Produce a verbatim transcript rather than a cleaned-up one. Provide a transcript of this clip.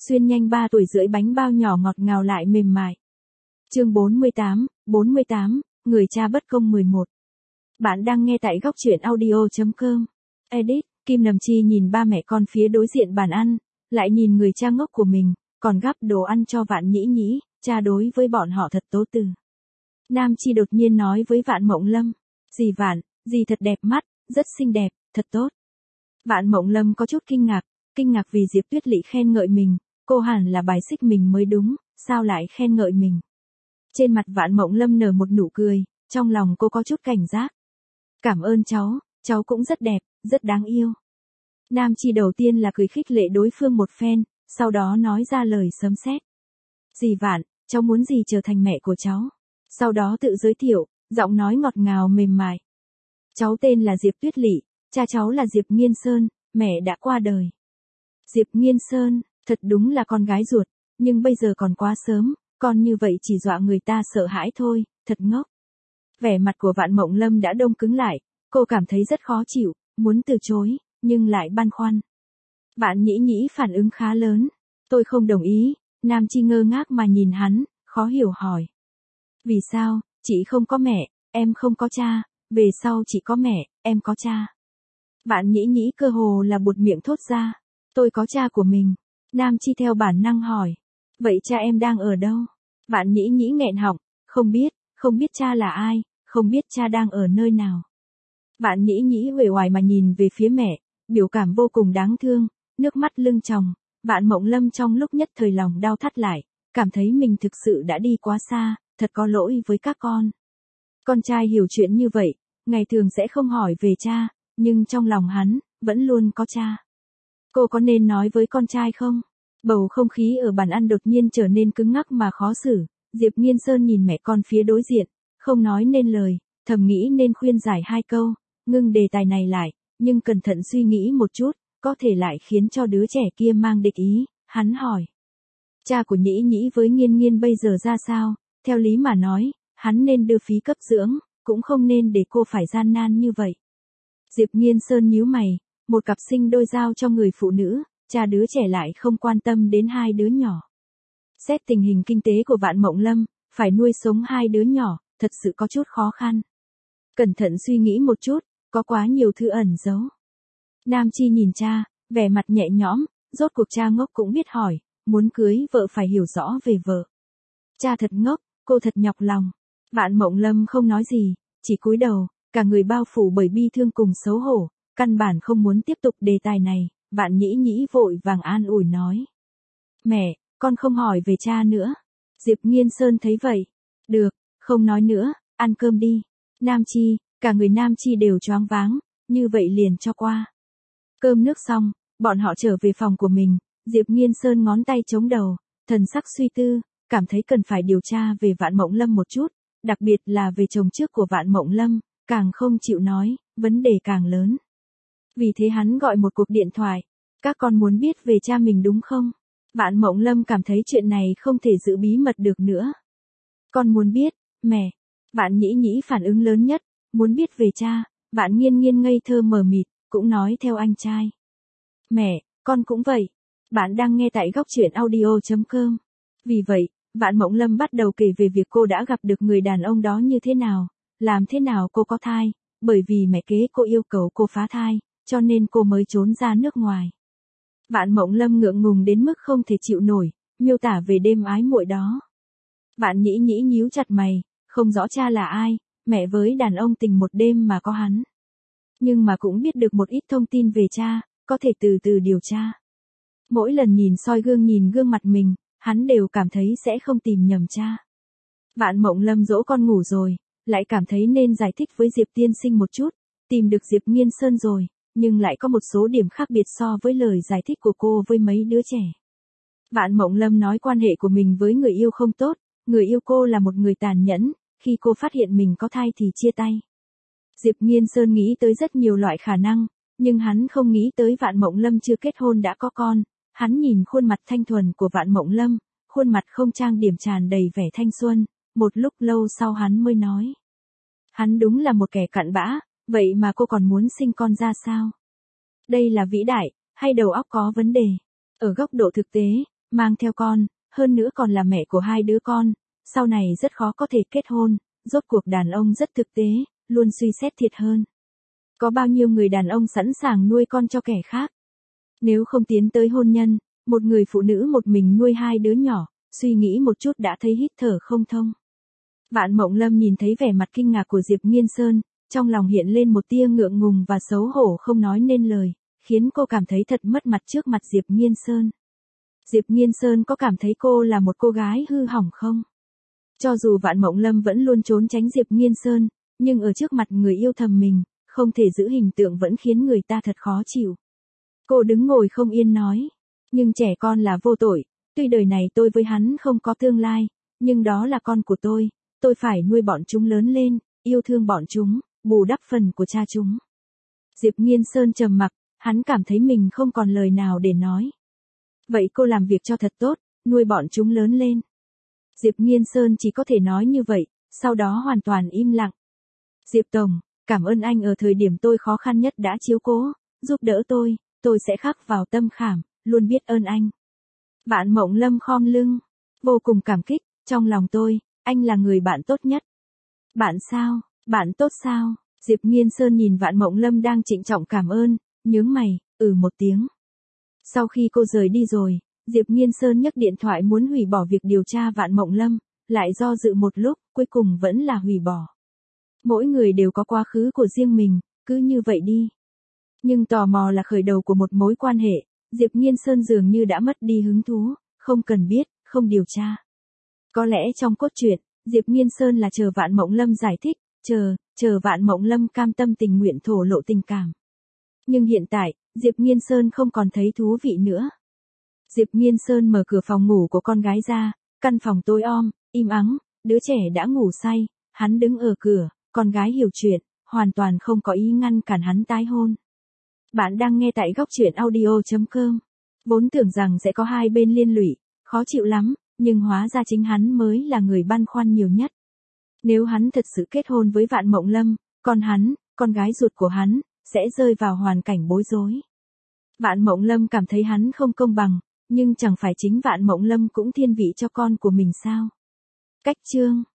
xuyên nhanh ba tuổi rưỡi bánh bao nhỏ ngọt ngào lại mềm mại. Chương bốn mươi tám, bốn mươi tám, người cha bất công mười một. Bạn đang nghe tại góc truyện audio chấm com. Edit, Kim Nằm Chi nhìn ba mẹ con phía đối diện bàn ăn, lại nhìn người cha ngốc của mình, còn gắp đồ ăn cho Vạn Nhĩ Nhĩ, cha đối với bọn họ thật tố từ. Nam Chi đột nhiên nói với Vạn Mộng Lâm, dì Vạn, dì thật đẹp mắt, rất xinh đẹp, thật tốt. Vạn Mộng Lâm có chút kinh ngạc, kinh ngạc vì Diệp Tuyết Lị khen ngợi mình, cô hẳn là bài xích mình mới đúng, sao lại khen ngợi mình. Trên mặt Vạn Mộng Lâm nở một nụ cười, trong lòng cô có chút cảnh giác. Cảm ơn cháu, cháu cũng rất đẹp, rất đáng yêu. Nam Chi đầu tiên là cười khích lệ đối phương một phen, sau đó nói ra lời sấm sét. Dì Vạn, cháu muốn gì trở thành mẹ của cháu? Sau đó tự giới thiệu, giọng nói ngọt ngào mềm mại. Cháu tên là Diệp Tuyết Lị, cha cháu là Diệp Nghiên Sơn, mẹ đã qua đời. Diệp Nghiên Sơn, thật đúng là con gái ruột, nhưng bây giờ còn quá sớm, con như vậy chỉ dọa người ta sợ hãi thôi, thật ngốc. Vẻ mặt của Vạn Mộng Lâm đã đông cứng lại, cô cảm thấy rất khó chịu, muốn từ chối, nhưng lại băn khoăn. Vạn Nhĩ Nhĩ phản ứng khá lớn, tôi không đồng ý. Nam Chi ngơ ngác mà nhìn hắn, khó hiểu hỏi. Vì sao, chị không có mẹ, em không có cha, về sau chị có mẹ, em có cha. Vạn Nhĩ Nhĩ cơ hồ là buột miệng thốt ra, tôi có cha của mình. Nam Chi theo bản năng hỏi, vậy cha em đang ở đâu? Vạn Nhĩ Nhĩ nghẹn họng, không biết, không biết cha là ai, không biết cha đang ở nơi nào. Vạn Nhĩ Nhĩ uể oải mà nhìn về phía mẹ, biểu cảm vô cùng đáng thương, nước mắt lưng tròng. Vạn Mộng Lâm trong lúc nhất thời lòng đau thắt lại, cảm thấy mình thực sự đã đi quá xa, thật có lỗi với các con. Con trai hiểu chuyện như vậy, ngày thường sẽ không hỏi về cha, nhưng trong lòng hắn, vẫn luôn có cha. Cô có nên nói với con trai không? Bầu không khí ở bàn ăn đột nhiên trở nên cứng ngắc mà khó xử, Diệp Nghiên Sơn nhìn mẹ con phía đối diện, không nói nên lời, thầm nghĩ nên khuyên giải hai câu, ngưng đề tài này lại, nhưng cẩn thận suy nghĩ một chút. Có thể lại khiến cho đứa trẻ kia mang địch ý, hắn hỏi. Cha của Nhĩ Nhĩ với Nghiên Nghiên bây giờ ra sao, theo lý mà nói, hắn nên đưa phí cấp dưỡng, cũng không nên để cô phải gian nan như vậy. Diệp Nghiên Sơn nhíu mày, một cặp sinh đôi giao cho người phụ nữ, cha đứa trẻ lại không quan tâm đến hai đứa nhỏ. Xét tình hình kinh tế của Vạn Mộng Lâm, phải nuôi sống hai đứa nhỏ, thật sự có chút khó khăn. Cẩn thận suy nghĩ một chút, có quá nhiều thứ ẩn giấu. Nam Chi nhìn cha, vẻ mặt nhẹ nhõm, rốt cuộc cha ngốc cũng biết hỏi, muốn cưới vợ phải hiểu rõ về vợ. Cha thật ngốc, cô thật nhọc lòng. Vạn Mộng Lâm không nói gì, chỉ cúi đầu, cả người bao phủ bởi bi thương cùng xấu hổ, căn bản không muốn tiếp tục đề tài này. Vạn Nhĩ Nhĩ vội vàng an ủi nói. Mẹ, con không hỏi về cha nữa. Diệp Nghiên Sơn thấy vậy. Được, không nói nữa, ăn cơm đi. Nam Chi, cả người Nam Chi đều choáng váng, như vậy liền cho qua. Cơm nước xong, bọn họ trở về phòng của mình, Diệp Nghiên Sơn ngón tay chống đầu, thần sắc suy tư, cảm thấy cần phải điều tra về Vạn Mộng Lâm một chút, đặc biệt là về chồng trước của Vạn Mộng Lâm, càng không chịu nói, vấn đề càng lớn. Vì thế hắn gọi một cuộc điện thoại, các con muốn biết về cha mình đúng không? Vạn Mộng Lâm cảm thấy chuyện này không thể giữ bí mật được nữa. Con muốn biết, mẹ. Vạn Nhĩ Nhĩ phản ứng lớn nhất, muốn biết về cha. Vạn Nghiên Nghiên ngây thơ mờ mịt, cũng nói theo anh trai. Mẹ, con cũng vậy. Bạn đang nghe tại góc truyện audio chấm com. Vì vậy, Vạn Mộng Lâm bắt đầu kể về việc cô đã gặp được người đàn ông đó như thế nào, làm thế nào cô có thai, bởi vì mẹ kế cô yêu cầu cô phá thai, cho nên cô mới trốn ra nước ngoài. Vạn Mộng Lâm ngượng ngùng đến mức không thể chịu nổi, miêu tả về đêm ái muội đó. Vạn Nhĩ Nhĩ nhíu chặt mày, không rõ cha là ai, mẹ với đàn ông tình một đêm mà có hắn. Nhưng mà cũng biết được một ít thông tin về cha, có thể từ từ điều tra. Mỗi lần nhìn soi gương nhìn gương mặt mình, hắn đều cảm thấy sẽ không tìm nhầm cha. Vạn Mộng Lâm dỗ con ngủ rồi, lại cảm thấy nên giải thích với Diệp tiên sinh một chút, tìm được Diệp Nghiên Sơn rồi, nhưng lại có một số điểm khác biệt so với lời giải thích của cô với mấy đứa trẻ. Vạn Mộng Lâm nói quan hệ của mình với người yêu không tốt, người yêu cô là một người tàn nhẫn, khi cô phát hiện mình có thai thì chia tay. Diệp Nghiên Sơn nghĩ tới rất nhiều loại khả năng, nhưng hắn không nghĩ tới Vạn Mộng Lâm chưa kết hôn đã có con. Hắn nhìn khuôn mặt thanh thuần của Vạn Mộng Lâm, khuôn mặt không trang điểm tràn đầy vẻ thanh xuân, một lúc lâu sau hắn mới nói. Hắn đúng là một kẻ cặn bã, vậy mà cô còn muốn sinh con ra sao? Đây là vĩ đại, hay đầu óc có vấn đề? Ở góc độ thực tế, mang theo con, hơn nữa còn là mẹ của hai đứa con, sau này rất khó có thể kết hôn, rốt cuộc đàn ông rất thực tế, luôn suy xét thiệt hơn. Có bao nhiêu người đàn ông sẵn sàng nuôi con cho kẻ khác? Nếu không tiến tới hôn nhân, một người phụ nữ một mình nuôi hai đứa nhỏ, suy nghĩ một chút đã thấy hít thở không thông. Vạn Mộng Lâm nhìn thấy vẻ mặt kinh ngạc của Diệp Nghiên Sơn, trong lòng hiện lên một tia ngượng ngùng và xấu hổ không nói nên lời, khiến cô cảm thấy thật mất mặt trước mặt Diệp Nghiên Sơn. Diệp Nghiên Sơn có cảm thấy cô là một cô gái hư hỏng không? Cho dù Vạn Mộng Lâm vẫn luôn trốn tránh Diệp Nghiên Sơn, nhưng ở trước mặt người yêu thầm mình, không thể giữ hình tượng vẫn khiến người ta thật khó chịu. Cô đứng ngồi không yên nói, nhưng trẻ con là vô tội, tuy đời này tôi với hắn không có tương lai, nhưng đó là con của tôi, tôi phải nuôi bọn chúng lớn lên, yêu thương bọn chúng, bù đắp phần của cha chúng. Diệp Nghiên Sơn trầm mặc, hắn cảm thấy mình không còn lời nào để nói. Vậy cô làm việc cho thật tốt, nuôi bọn chúng lớn lên. Diệp Nghiên Sơn chỉ có thể nói như vậy, sau đó hoàn toàn im lặng. Diệp Tổng, cảm ơn anh ở thời điểm tôi khó khăn nhất đã chiếu cố, giúp đỡ tôi, tôi sẽ khắc vào tâm khảm, luôn biết ơn anh. Vạn Mộng Lâm khom lưng, vô cùng cảm kích, trong lòng tôi, anh là người bạn tốt nhất. Bạn sao, bạn tốt sao? Diệp Nghiên Sơn nhìn Vạn Mộng Lâm đang trịnh trọng cảm ơn, nhướng mày, ừ một tiếng. Sau khi cô rời đi rồi, Diệp Nghiên Sơn nhấc điện thoại muốn hủy bỏ việc điều tra Vạn Mộng Lâm, lại do dự một lúc, cuối cùng vẫn là hủy bỏ. Mỗi người đều có quá khứ của riêng mình, cứ như vậy đi. Nhưng tò mò là khởi đầu của một mối quan hệ, Diệp Nghiên Sơn dường như đã mất đi hứng thú, không cần biết, không điều tra. Có lẽ trong cốt truyện, Diệp Nghiên Sơn là chờ Vạn Mộng Lâm giải thích, chờ, chờ Vạn Mộng Lâm cam tâm tình nguyện thổ lộ tình cảm. Nhưng hiện tại, Diệp Nghiên Sơn không còn thấy thú vị nữa. Diệp Nghiên Sơn mở cửa phòng ngủ của con gái ra, căn phòng tối om, im ắng, đứa trẻ đã ngủ say, hắn đứng ở cửa, con gái hiểu chuyện, hoàn toàn không có ý ngăn cản hắn tái hôn. Bạn đang nghe tại góc truyện audio chấm com. Vốn tưởng rằng sẽ có hai bên liên lụy, khó chịu lắm, nhưng hóa ra chính hắn mới là người băn khoăn nhiều nhất. Nếu hắn thật sự kết hôn với Vạn Mộng Lâm, còn hắn, con gái ruột của hắn, sẽ rơi vào hoàn cảnh bối rối. Vạn Mộng Lâm cảm thấy hắn không công bằng, nhưng chẳng phải chính Vạn Mộng Lâm cũng thiên vị cho con của mình sao? Cách chương